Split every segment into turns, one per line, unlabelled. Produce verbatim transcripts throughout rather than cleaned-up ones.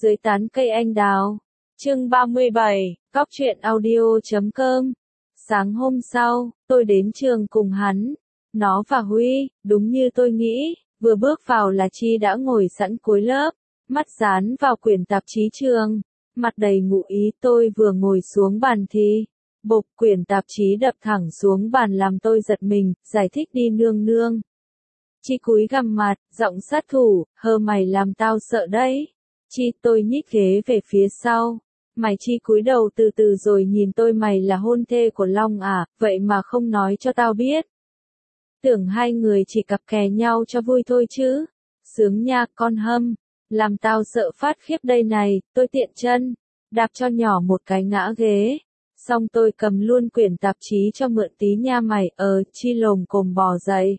Dưới tán cây anh đào. Chương ba mươi bảy, Góc truyện audio chấm com. Sáng hôm sau, tôi đến trường cùng hắn. Nó và Huy, đúng như tôi nghĩ, vừa bước vào là Chi đã ngồi sẵn cuối lớp, mắt dán vào quyển tạp chí trường, mặt đầy ngụ ý. Tôi vừa ngồi xuống bàn thì, bộp, quyển tạp chí đập thẳng xuống bàn làm tôi giật mình, giải thích đi nương nương. Chi cúi gằm mặt, giọng sát thủ, hơ mày làm tao sợ đấy. Chi, tôi nhích ghế về phía sau. Mày Chi cúi đầu từ từ rồi nhìn tôi, mày là hôn thê của Long à, vậy mà không nói cho tao biết. Tưởng hai người chỉ cặp kè nhau cho vui thôi chứ. Sướng nha con hâm, làm tao sợ phát khiếp đây này. Tôi tiện chân, đạp cho nhỏ một cái ngã ghế. Xong tôi cầm luôn quyển tạp chí cho mượn tí nha mày. Ờ, Chi lồm cồm bò dậy,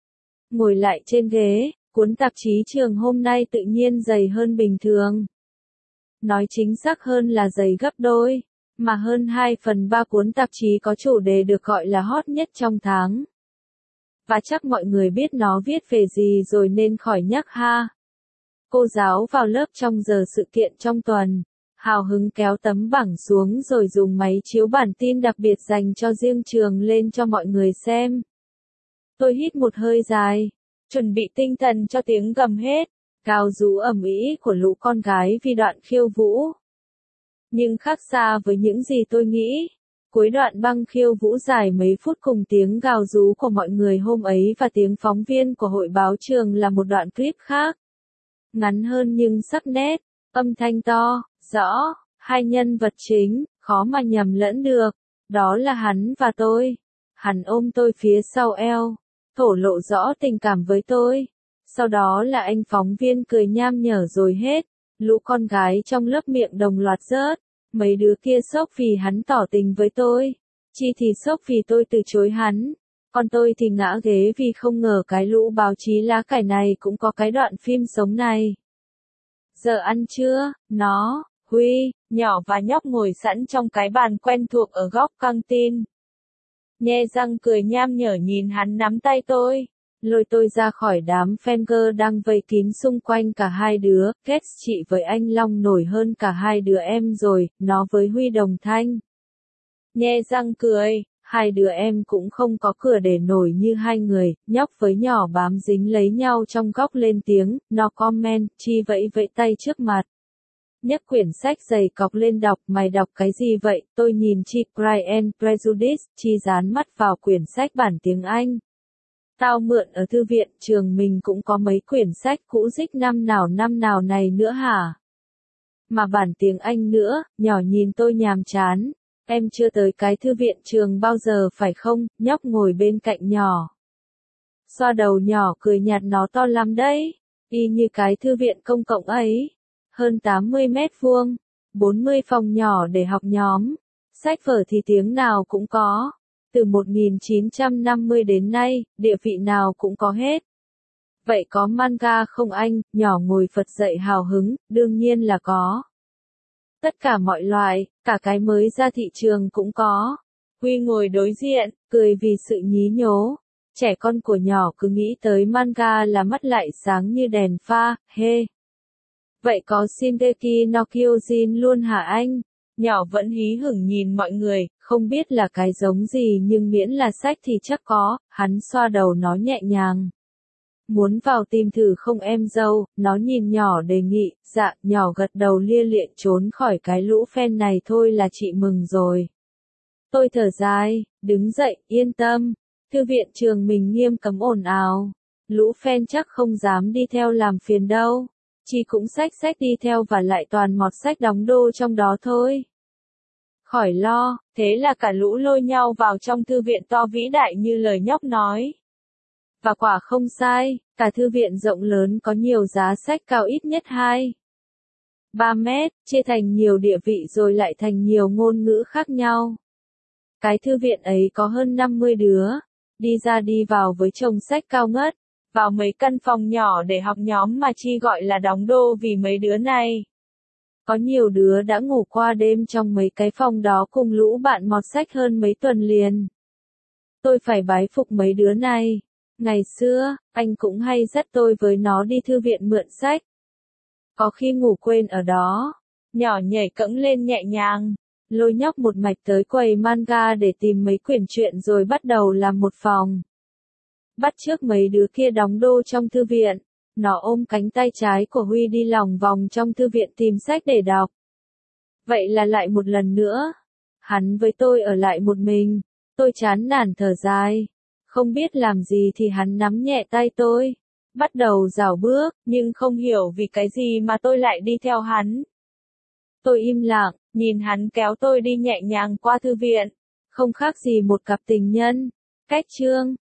ngồi lại trên ghế. Cuốn tạp chí trường hôm nay tự nhiên dày hơn bình thường. Nói chính xác hơn là dày gấp đôi, mà hơn hai phần ba cuốn tạp chí có chủ đề được gọi là hot nhất trong tháng. Và chắc mọi người biết nó viết về gì rồi nên khỏi nhắc ha. Cô giáo vào lớp trong giờ sự kiện trong tuần, hào hứng kéo tấm bảng xuống rồi dùng máy chiếu bản tin đặc biệt dành cho riêng trường lên cho mọi người xem. Tôi hít một hơi dài, chuẩn bị tinh thần cho tiếng gầm hết, gào rú ầm ĩ của lũ con gái vì đoạn khiêu vũ. Nhưng khác xa với những gì tôi nghĩ, cuối đoạn băng khiêu vũ dài mấy phút cùng tiếng gào rú của mọi người hôm ấy và tiếng phóng viên của hội báo trường là một đoạn clip khác. Ngắn hơn nhưng sắc nét, âm thanh to, rõ, hai nhân vật chính, khó mà nhầm lẫn được. Đó là hắn và tôi. Hắn ôm tôi phía sau eo, thổ lộ rõ tình cảm với tôi. Sau đó là anh phóng viên cười nham nhở rồi hết. Lũ con gái trong lớp miệng đồng loạt rớt. Mấy đứa kia sốc vì hắn tỏ tình với tôi. Chi thì sốc vì tôi từ chối hắn. Còn tôi thì ngã ghế vì không ngờ cái lũ báo chí lá cải này cũng có cái đoạn phim sống này. Giờ ăn trưa, nó, Huy, nhỏ và nhóc ngồi sẵn trong cái bàn quen thuộc ở góc căng tin. Nhe răng cười nham nhở nhìn hắn nắm tay tôi, lôi tôi ra khỏi đám fan đang vây kín xung quanh cả hai đứa. Kết chị với anh Long nổi hơn cả hai đứa em rồi, nó với Huy đồng thanh. Nhe răng cười, hai đứa em cũng không có cửa để nổi như hai người. Nhóc với nhỏ bám dính lấy nhau trong góc lên tiếng, nó comment. Chi vẫy vẫy tay trước mặt, nhấc quyển sách dày cọc lên đọc. Mày đọc cái gì vậy? Tôi nhìn Chi. Pride and Prejudice. Chi dán mắt vào quyển sách bản tiếng Anh. Tao mượn ở thư viện trường mình cũng có mấy quyển sách cũ rích năm nào năm nào này nữa hả? Mà bản tiếng Anh nữa. Nhỏ nhìn tôi nhàm chán. Em chưa tới cái thư viện trường bao giờ phải không? Nhóc ngồi bên cạnh nhỏ, xoa đầu nhỏ cười nhạt, nó to lắm đấy, y như cái thư viện công cộng ấy. Hơn tám mươi mét vuông, bốn mươi phòng nhỏ để học nhóm. Sách vở thì tiếng nào cũng có. Từ một nghìn chín trăm năm mươi đến nay, địa vị nào cũng có hết. Vậy có manga không anh? Nhỏ ngồi phật dậy hào hứng. Đương nhiên là có. Tất cả mọi loại, cả cái mới ra thị trường cũng có. Huy ngồi đối diện, cười vì sự nhí nhố. Trẻ con của nhỏ cứ nghĩ tới manga là mắt lại sáng như đèn pha, hê. Vậy có Shingeki no Kyojin luôn hả anh? Nhỏ vẫn hí hửng nhìn mọi người, không biết là cái giống gì nhưng miễn là sách thì chắc có. Hắn xoa đầu nó nhẹ nhàng. Muốn vào tìm thử không em dâu? Nó nhìn nhỏ đề nghị. Dạ. Nhỏ gật đầu lia lịa trốn khỏi cái lũ fan này thôi là chị mừng rồi. Tôi thở dài, đứng dậy, yên tâm. Thư viện trường mình nghiêm cấm ồn ào. Lũ fan chắc không dám đi theo làm phiền đâu. Chi cũng xách xách đi theo và lại toàn mọt sách đóng đô trong đó thôi. Khỏi lo. Thế là cả lũ lôi nhau vào trong thư viện to vĩ đại như lời nhóc nói. Và quả không sai, cả thư viện rộng lớn có nhiều giá sách cao ít nhất hai ba mét, chia thành nhiều địa vị rồi lại thành nhiều ngôn ngữ khác nhau. Cái thư viện ấy có hơn năm mươi đứa, đi ra đi vào với chồng sách cao ngất, vào mấy căn phòng nhỏ để học nhóm mà Chi gọi là đóng đô vì mấy đứa này. Có nhiều đứa đã ngủ qua đêm trong mấy cái phòng đó cùng lũ bạn mọt sách hơn mấy tuần liền. Tôi phải bái phục mấy đứa này. Ngày xưa, anh cũng hay dắt tôi với nó đi thư viện mượn sách. có khi ngủ quên ở đó. Nhỏ nhảy cẫng lên nhẹ nhàng, lôi nhóc một mạch tới quầy manga để tìm mấy quyển truyện rồi bắt đầu làm một phòng. Bắt chước mấy đứa kia đóng đô trong thư viện, nó ôm cánh tay trái của Huy đi lòng vòng trong thư viện tìm sách để đọc. Vậy là lại một lần nữa, hắn với tôi ở lại một mình, tôi chán nản thở dài. Không biết làm gì thì hắn nắm nhẹ tay tôi, bắt đầu rảo bước, nhưng không hiểu vì cái gì mà tôi lại đi theo hắn. Tôi im lặng, nhìn hắn kéo tôi đi nhẹ nhàng qua thư viện, không khác gì một cặp tình nhân. Cách chương